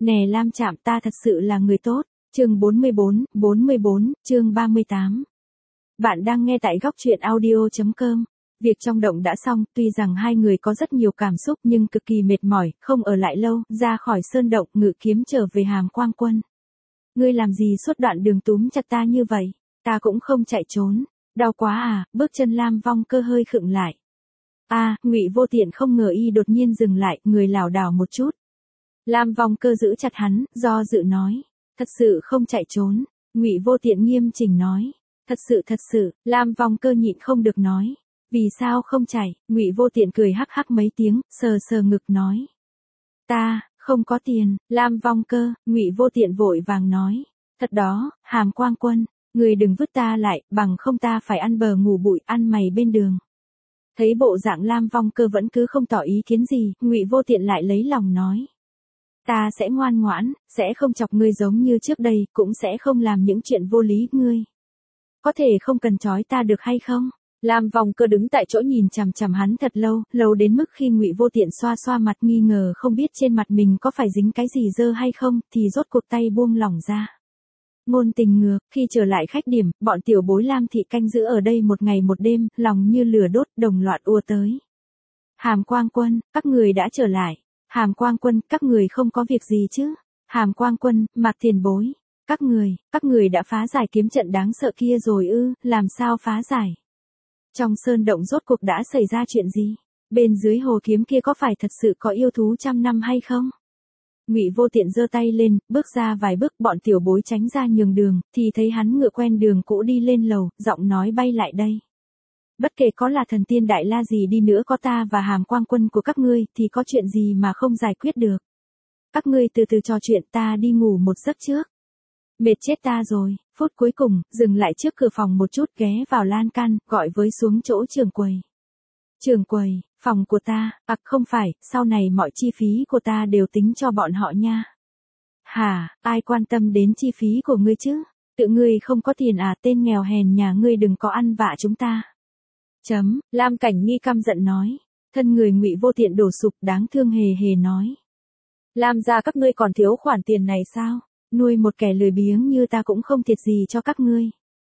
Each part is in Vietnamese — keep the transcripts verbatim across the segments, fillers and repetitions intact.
Nè Lam Trạm, ta thật sự là người tốt. Chương bốn mươi bốn, bốn mươi bốn, chương ba mươi tám. Bạn đang nghe tại góc truyện audio chấm com. Việc trong động đã xong, tuy rằng hai người có rất nhiều cảm xúc nhưng cực kỳ mệt mỏi, không ở lại lâu, ra khỏi sơn động, ngự kiếm trở về Hàm Quang Quân. Ngươi làm gì suốt đoạn đường túm chặt ta như vậy? Ta cũng không chạy trốn. Đau quá à? Bước chân Lam Vong Cơ hơi khựng lại. A, à, Ngụy Vô Tiện không ngờ y đột nhiên dừng lại, người lảo đảo một chút. Lam Vong Cơ giữ chặt hắn, do dự nói, thật sự không chạy trốn. Ngụy Vô Tiện nghiêm chỉnh nói, thật sự thật sự. Lam Vong Cơ nhịn không được nói, vì sao không chạy? Ngụy Vô Tiện cười hắc hắc mấy tiếng, sờ sờ ngực nói, ta không có tiền. Lam Vong Cơ, Ngụy Vô Tiện vội vàng nói, thật đó, Hàm Quang Quân, người đừng vứt ta lại, bằng không ta phải ăn bờ ngủ bụi, ăn mày bên đường. Thấy bộ dạng Lam Vong Cơ vẫn cứ không tỏ ý kiến gì, Ngụy Vô Tiện lại lấy lòng nói, ta sẽ ngoan ngoãn, sẽ không chọc ngươi giống như trước đây, cũng sẽ không làm những chuyện vô lý ngươi. Có thể không cần trói ta được hay không? Lam Vong Cơ đứng tại chỗ nhìn chằm chằm hắn thật lâu, lâu đến mức khi Ngụy Vô Tiện xoa xoa mặt nghi ngờ không biết trên mặt mình có phải dính cái gì dơ hay không, thì rốt cuộc tay buông lỏng ra. Ngôn tình ngược, khi trở lại khách điểm, bọn tiểu bối Lam thị canh giữ ở đây một ngày một đêm, lòng như lửa đốt, đồng loạt ùa tới. Hàm Quang Quân, các người đã trở lại. Hàm Quang Quân, các người không có việc gì chứ? Hàm Quang Quân, Mạc Tiền Bối, các người, các người đã phá giải kiếm trận đáng sợ kia rồi ư? Làm sao phá giải? Trong sơn động rốt cuộc đã xảy ra chuyện gì? Bên dưới hồ kiếm kia có phải thật sự có yêu thú trăm năm hay không? Ngụy Vô Tiện giơ tay lên, bước ra vài bước, bọn tiểu bối tránh ra nhường đường, thì thấy hắn ngựa quen đường cũ đi lên lầu, giọng nói bay lại đây. Bất kể có là thần tiên đại la gì đi nữa, có ta và Hàm Quang Quân của các ngươi, thì có chuyện gì mà không giải quyết được. Các ngươi từ từ trò chuyện, ta đi ngủ một giấc trước. Mệt chết ta rồi. Phút cuối cùng, dừng lại trước cửa phòng một chút, ghé vào lan can, gọi với xuống chỗ trưởng quầy. Trưởng quầy, phòng của ta. À không phải, sau này mọi chi phí của ta đều tính cho bọn họ nha. Hả, ai quan tâm đến chi phí của ngươi chứ? Tự ngươi không có tiền à? Tên nghèo hèn nhà ngươi đừng có ăn vạ chúng ta. Chấm, Lam Cảnh Nghi căm giận nói. Thân người Ngụy Vô Tiện đổ sụp, đáng thương hề hề nói. Lam gia các ngươi còn thiếu khoản tiền này sao? Nuôi một kẻ lười biếng như ta cũng không thiệt gì cho các ngươi.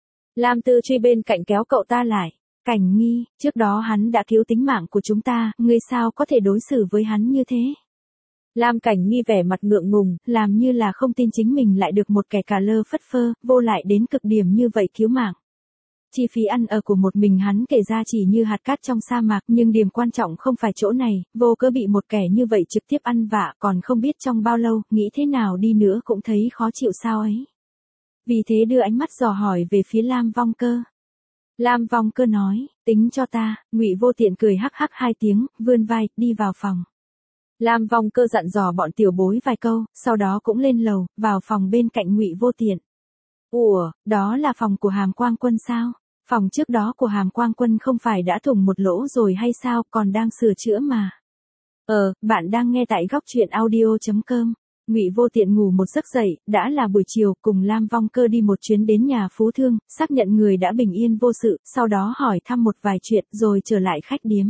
Lam Tư Truy bên cạnh kéo cậu ta lại. Cảnh Nghi, trước đó hắn đã cứu tính mạng của chúng ta, ngươi sao có thể đối xử với hắn như thế? Lam Cảnh Nghi vẻ mặt ngượng ngùng, làm như là không tin chính mình lại được một kẻ cà lơ phất phơ, vô lại đến cực điểm như vậy cứu mạng. Chi phí ăn ở của một mình hắn kể ra chỉ như hạt cát trong sa mạc, nhưng điểm quan trọng không phải chỗ này, vô cớ bị một kẻ như vậy trực tiếp ăn vạ, còn không biết trong bao lâu, nghĩ thế nào đi nữa cũng thấy khó chịu sao ấy. Vì thế đưa ánh mắt dò hỏi về phía Lam Vong Cơ. Lam Vong Cơ nói, tính cho ta. Ngụy Vô Tiện cười hắc hắc hai tiếng, vươn vai, đi vào phòng. Lam Vong Cơ dặn dò bọn tiểu bối vài câu, sau đó cũng lên lầu, vào phòng bên cạnh Ngụy Vô Tiện. Ủa, đó là phòng của Hàm Quang Quân sao? Phòng trước đó của Hàm Quang Quân không phải đã thủng một lỗ rồi hay sao, còn đang sửa chữa mà. Ờ, bạn đang nghe tại góc truyện audio chấm com. Ngụy Vô Tiện ngủ một giấc dậy, đã là buổi chiều, cùng Lam Vong Cơ đi một chuyến đến nhà Phú Thương, xác nhận người đã bình yên vô sự, sau đó hỏi thăm một vài chuyện, rồi trở lại khách điếm.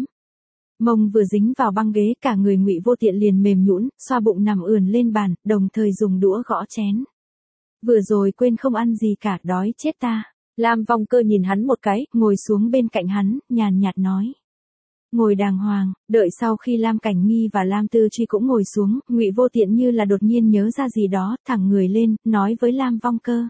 Mông vừa dính vào băng ghế, cả người Ngụy Vô Tiện liền mềm nhũn, xoa bụng nằm ườn lên bàn, đồng thời dùng đũa gõ chén. Vừa rồi quên không ăn gì cả, đói chết ta. Lam Vong Cơ nhìn hắn một cái, ngồi xuống bên cạnh hắn, nhàn nhạt nói. Ngồi đàng hoàng. Đợi sau khi Lam Cảnh Nghi và Lam Tư Truy cũng ngồi xuống, Ngụy Vô Tiện như là đột nhiên nhớ ra gì đó, thẳng người lên, nói với Lam Vong Cơ.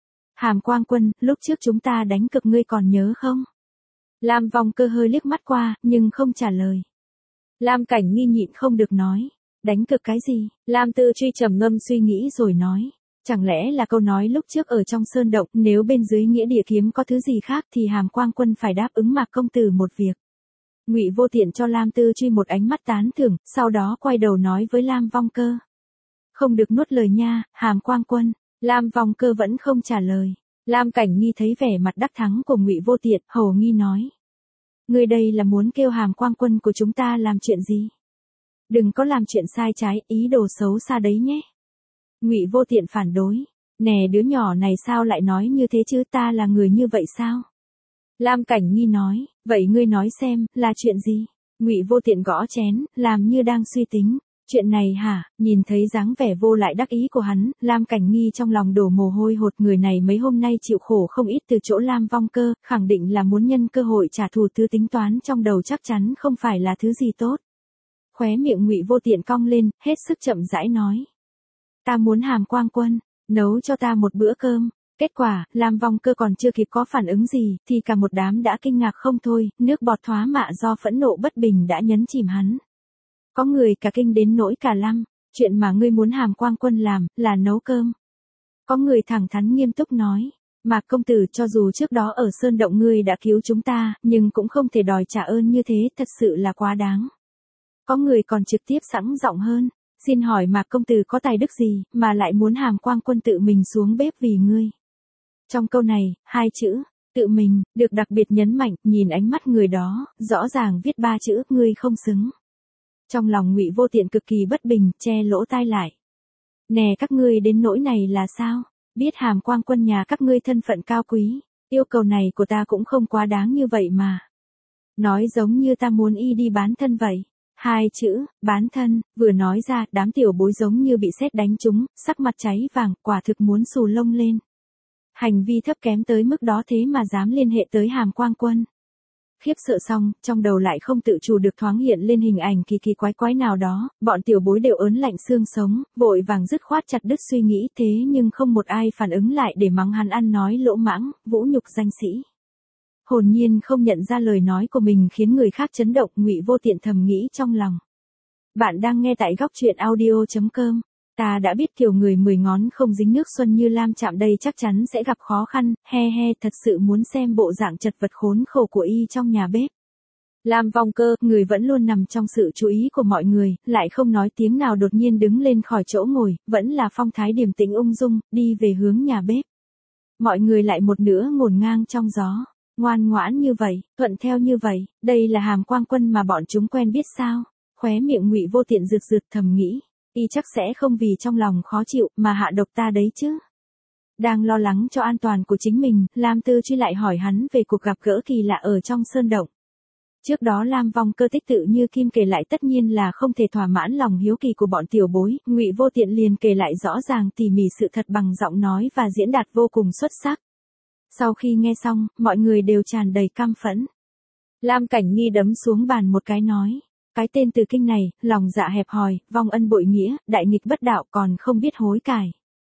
Hàm Quang Quân, lúc trước chúng ta đánh cực ngươi còn nhớ không? Lam Vong Cơ hơi liếc mắt qua, nhưng không trả lời. Lam Cảnh Nghi nhịn không được nói. Đánh cực cái gì? Lam Tư Truy trầm ngâm suy nghĩ rồi nói. Chẳng lẽ là câu nói lúc trước ở trong sơn động, nếu bên dưới nghĩa địa kiếm có thứ gì khác thì Hàm Quang Quân phải đáp ứng Mạc công tử một việc. Ngụy Vô Tiện cho Lam Tư Truy một ánh mắt tán thưởng, sau đó quay đầu nói với Lam Vong Cơ. Không được nuốt lời nha, Hàm Quang Quân. Lam Vong Cơ vẫn không trả lời. Lam Cảnh Nghi thấy vẻ mặt đắc thắng của Ngụy Vô Tiện, hồ nghi nói. Ngươi đây là muốn kêu Hàm Quang Quân của chúng ta làm chuyện gì? Đừng có làm chuyện sai trái, ý đồ xấu xa đấy nhé. Ngụy Vô Tiện phản đối. Nè đứa nhỏ này sao lại nói như thế chứ, ta là người như vậy sao? Lam Cảnh Nghi nói, vậy ngươi nói xem, là chuyện gì? Ngụy Vô Tiện gõ chén, làm như đang suy tính. Chuyện này hả? Nhìn thấy dáng vẻ vô lại đắc ý của hắn, Lam Cảnh Nghi trong lòng đổ mồ hôi hột. Người này mấy hôm nay chịu khổ không ít từ chỗ Lam Vong Cơ, khẳng định là muốn nhân cơ hội trả thù. Thứ tính toán trong đầu chắc chắn không phải là thứ gì tốt. Khóe miệng Ngụy Vô Tiện cong lên, hết sức chậm rãi nói. Ta muốn Hàm Quang Quân, nấu cho ta một bữa cơm. Kết quả, Lam Vong Cơ còn chưa kịp có phản ứng gì, thì cả một đám đã kinh ngạc không thôi, nước bọt thoá mạ do phẫn nộ bất bình đã nhấn chìm hắn. Có người cả kinh đến nỗi cả lăm, chuyện mà ngươi muốn Hàm Quang Quân làm, là nấu cơm. Có người thẳng thắn nghiêm túc nói, Mạc công tử, cho dù trước đó ở Sơn Động ngươi đã cứu chúng ta, nhưng cũng không thể đòi trả ơn như thế, thật sự là quá đáng. Có người còn trực tiếp sẵn giọng hơn, xin hỏi Mạc công tử có tài đức gì, mà lại muốn Hàm Quang Quân tự mình xuống bếp vì ngươi. Trong câu này, hai chữ, tự mình, được đặc biệt nhấn mạnh, nhìn ánh mắt người đó, rõ ràng viết ba chữ, ngươi không xứng. Trong lòng Ngụy Vô Tiện cực kỳ bất bình, che lỗ tai lại. Nè các ngươi đến nỗi này là sao? Biết Hàm Quang Quân nhà các ngươi thân phận cao quý, yêu cầu này của ta cũng không quá đáng như vậy mà. Nói giống như ta muốn y đi bán thân vậy. Hai chữ, bán thân, vừa nói ra, đám tiểu bối giống như bị sét đánh trúng, sắc mặt cháy vàng, quả thực muốn xù lông lên. Hành vi thấp kém tới mức đó thế mà dám liên hệ tới Hàm Quang Quân. Khiếp sợ xong, trong đầu lại không tự chủ được thoáng hiện lên hình ảnh kỳ kỳ quái quái nào đó, bọn tiểu bối đều ớn lạnh xương sống, vội vàng dứt khoát chặt đứt suy nghĩ, thế nhưng không một ai phản ứng lại để mắng hắn ăn nói lỗ mãng, vũ nhục danh sĩ. Hồn nhiên không nhận ra lời nói của mình khiến người khác chấn động. Ngụy Vô Tiện thầm nghĩ trong lòng. Bạn đang nghe tại góc truyện audio chấm com. Ta đã biết kiểu người mười ngón không dính nước xuân như Lam Trạm đây chắc chắn sẽ gặp khó khăn, he he, thật sự muốn xem bộ dạng chật vật khốn khổ của y trong nhà bếp. Lam Vong Cơ, người vẫn luôn nằm trong sự chú ý của mọi người, lại không nói tiếng nào đột nhiên đứng lên khỏi chỗ ngồi, vẫn là phong thái điềm tĩnh ung dung, đi về hướng nhà bếp. Mọi người lại một nữa ngổn ngang trong gió. Ngoan ngoãn như vậy, thuận theo như vậy, đây là Hàm Quang Quân mà bọn chúng quen biết sao? Khóe miệng Ngụy Vô Tiện rượt rượt thầm nghĩ, y chắc sẽ không vì trong lòng khó chịu mà hạ độc ta đấy chứ. Đang lo lắng cho an toàn của chính mình, Lam Tư Truy lại hỏi hắn về cuộc gặp gỡ kỳ lạ ở trong sơn động. Trước đó Lam Vong Cơ tích tự như kim kể lại, tất nhiên là không thể thỏa mãn lòng hiếu kỳ của bọn tiểu bối, Ngụy Vô Tiện liền kể lại rõ ràng tỉ mỉ sự thật bằng giọng nói và diễn đạt vô cùng xuất sắc. Sau khi nghe xong, mọi người đều tràn đầy căm phẫn. Lam Cảnh Nghi đấm xuống bàn một cái nói, cái tên Từ Kinh này, lòng dạ hẹp hòi, vong ân bội nghĩa, đại nghịch bất đạo, còn không biết hối cải.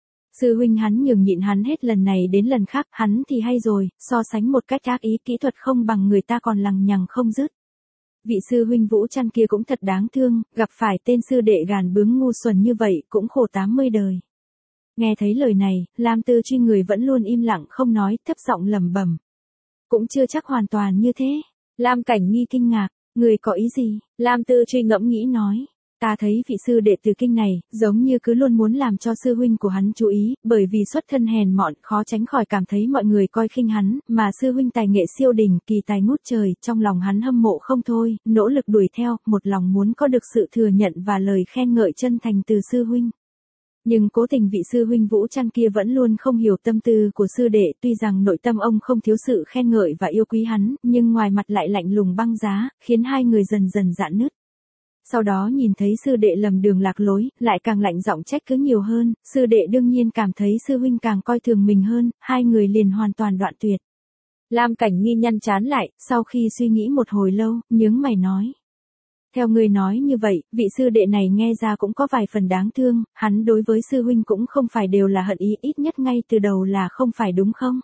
Sư huynh hắn nhường nhịn hắn hết lần này đến lần khác, hắn thì hay rồi, so sánh một cách ác ý, kỹ thuật không bằng người ta còn lằng nhằng không dứt. Vị sư huynh Vũ Trăn kia cũng thật đáng thương, gặp phải tên sư đệ gàn bướng ngu xuẩn như vậy, cũng khổ tám mươi đời. Nghe thấy lời này, Lam Tư Truy người vẫn luôn im lặng không nói, thấp giọng lẩm bẩm. Cũng chưa chắc hoàn toàn như thế. Lam Cảnh Nghi kinh ngạc, người có ý gì? Lam Tư Truy ngẫm nghĩ nói, ta thấy vị sư đệ Từ Kinh này, giống như cứ luôn muốn làm cho sư huynh của hắn chú ý, bởi vì xuất thân hèn mọn, khó tránh khỏi cảm thấy mọi người coi khinh hắn, mà sư huynh tài nghệ siêu đỉnh, kỳ tài ngút trời, trong lòng hắn hâm mộ không thôi, nỗ lực đuổi theo, một lòng muốn có được sự thừa nhận và lời khen ngợi chân thành từ sư huynh. Nhưng cố tình vị sư huynh Vũ Trăn kia vẫn luôn không hiểu tâm tư của sư đệ, tuy rằng nội tâm ông không thiếu sự khen ngợi và yêu quý hắn, nhưng ngoài mặt lại lạnh lùng băng giá, khiến hai người dần dần rạn nứt. Sau đó nhìn thấy sư đệ lầm đường lạc lối, lại càng lạnh giọng trách cứ nhiều hơn, sư đệ đương nhiên cảm thấy sư huynh càng coi thường mình hơn, hai người liền hoàn toàn đoạn tuyệt. Lam Cảnh Nghi nhăn trán lại, sau khi suy nghĩ một hồi lâu, nhướng mày nói. Theo người nói như vậy, vị sư đệ này nghe ra cũng có vài phần đáng thương, hắn đối với sư huynh cũng không phải đều là hận ý, ít nhất ngay từ đầu là không phải đúng không?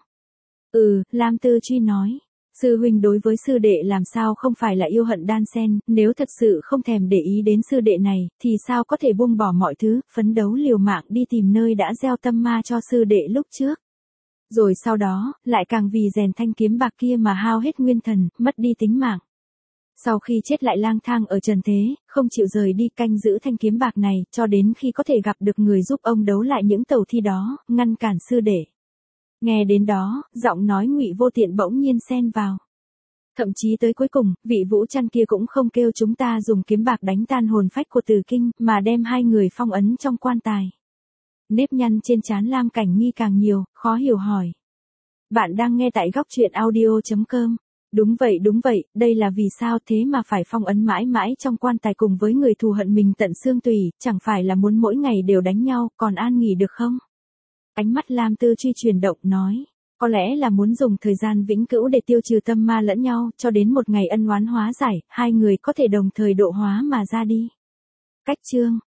Ừ, Lam Tư Truy nói. Sư huynh đối với sư đệ làm sao không phải là yêu hận đan xen, nếu thật sự không thèm để ý đến sư đệ này, thì sao có thể buông bỏ mọi thứ, phấn đấu liều mạng đi tìm nơi đã gieo tâm ma cho sư đệ lúc trước. Rồi sau đó, lại càng vì rèn thanh kiếm bạc kia mà hao hết nguyên thần, mất đi tính mạng. Sau khi chết lại lang thang ở trần thế, không chịu rời đi canh giữ thanh kiếm bạc này, cho đến khi có thể gặp được người giúp ông đấu lại những tẩu thi đó, ngăn cản sư đệ. Nghe đến đó, giọng nói Ngụy Vô Tiện bỗng nhiên xen vào. Thậm chí tới cuối cùng, vị Vũ Trăn kia cũng không kêu chúng ta dùng kiếm bạc đánh tan hồn phách của Từ Kinh, mà đem hai người phong ấn trong quan tài. Nếp nhăn trên trán Lam Cảnh Nghi càng nhiều, khó hiểu hỏi. Bạn đang nghe tại góc truyện audio chấm com. Đúng vậy đúng vậy, đây là vì sao thế mà phải phong ấn mãi mãi trong quan tài cùng với người thù hận mình tận xương tủy, chẳng phải là muốn mỗi ngày đều đánh nhau, còn an nghỉ được không? Ánh mắt Lam Tư Truy chuyển động nói, có lẽ là muốn dùng thời gian vĩnh cửu để tiêu trừ tâm ma lẫn nhau, cho đến một ngày ân oán hóa giải, hai người có thể đồng thời độ hóa mà ra đi. Cách chương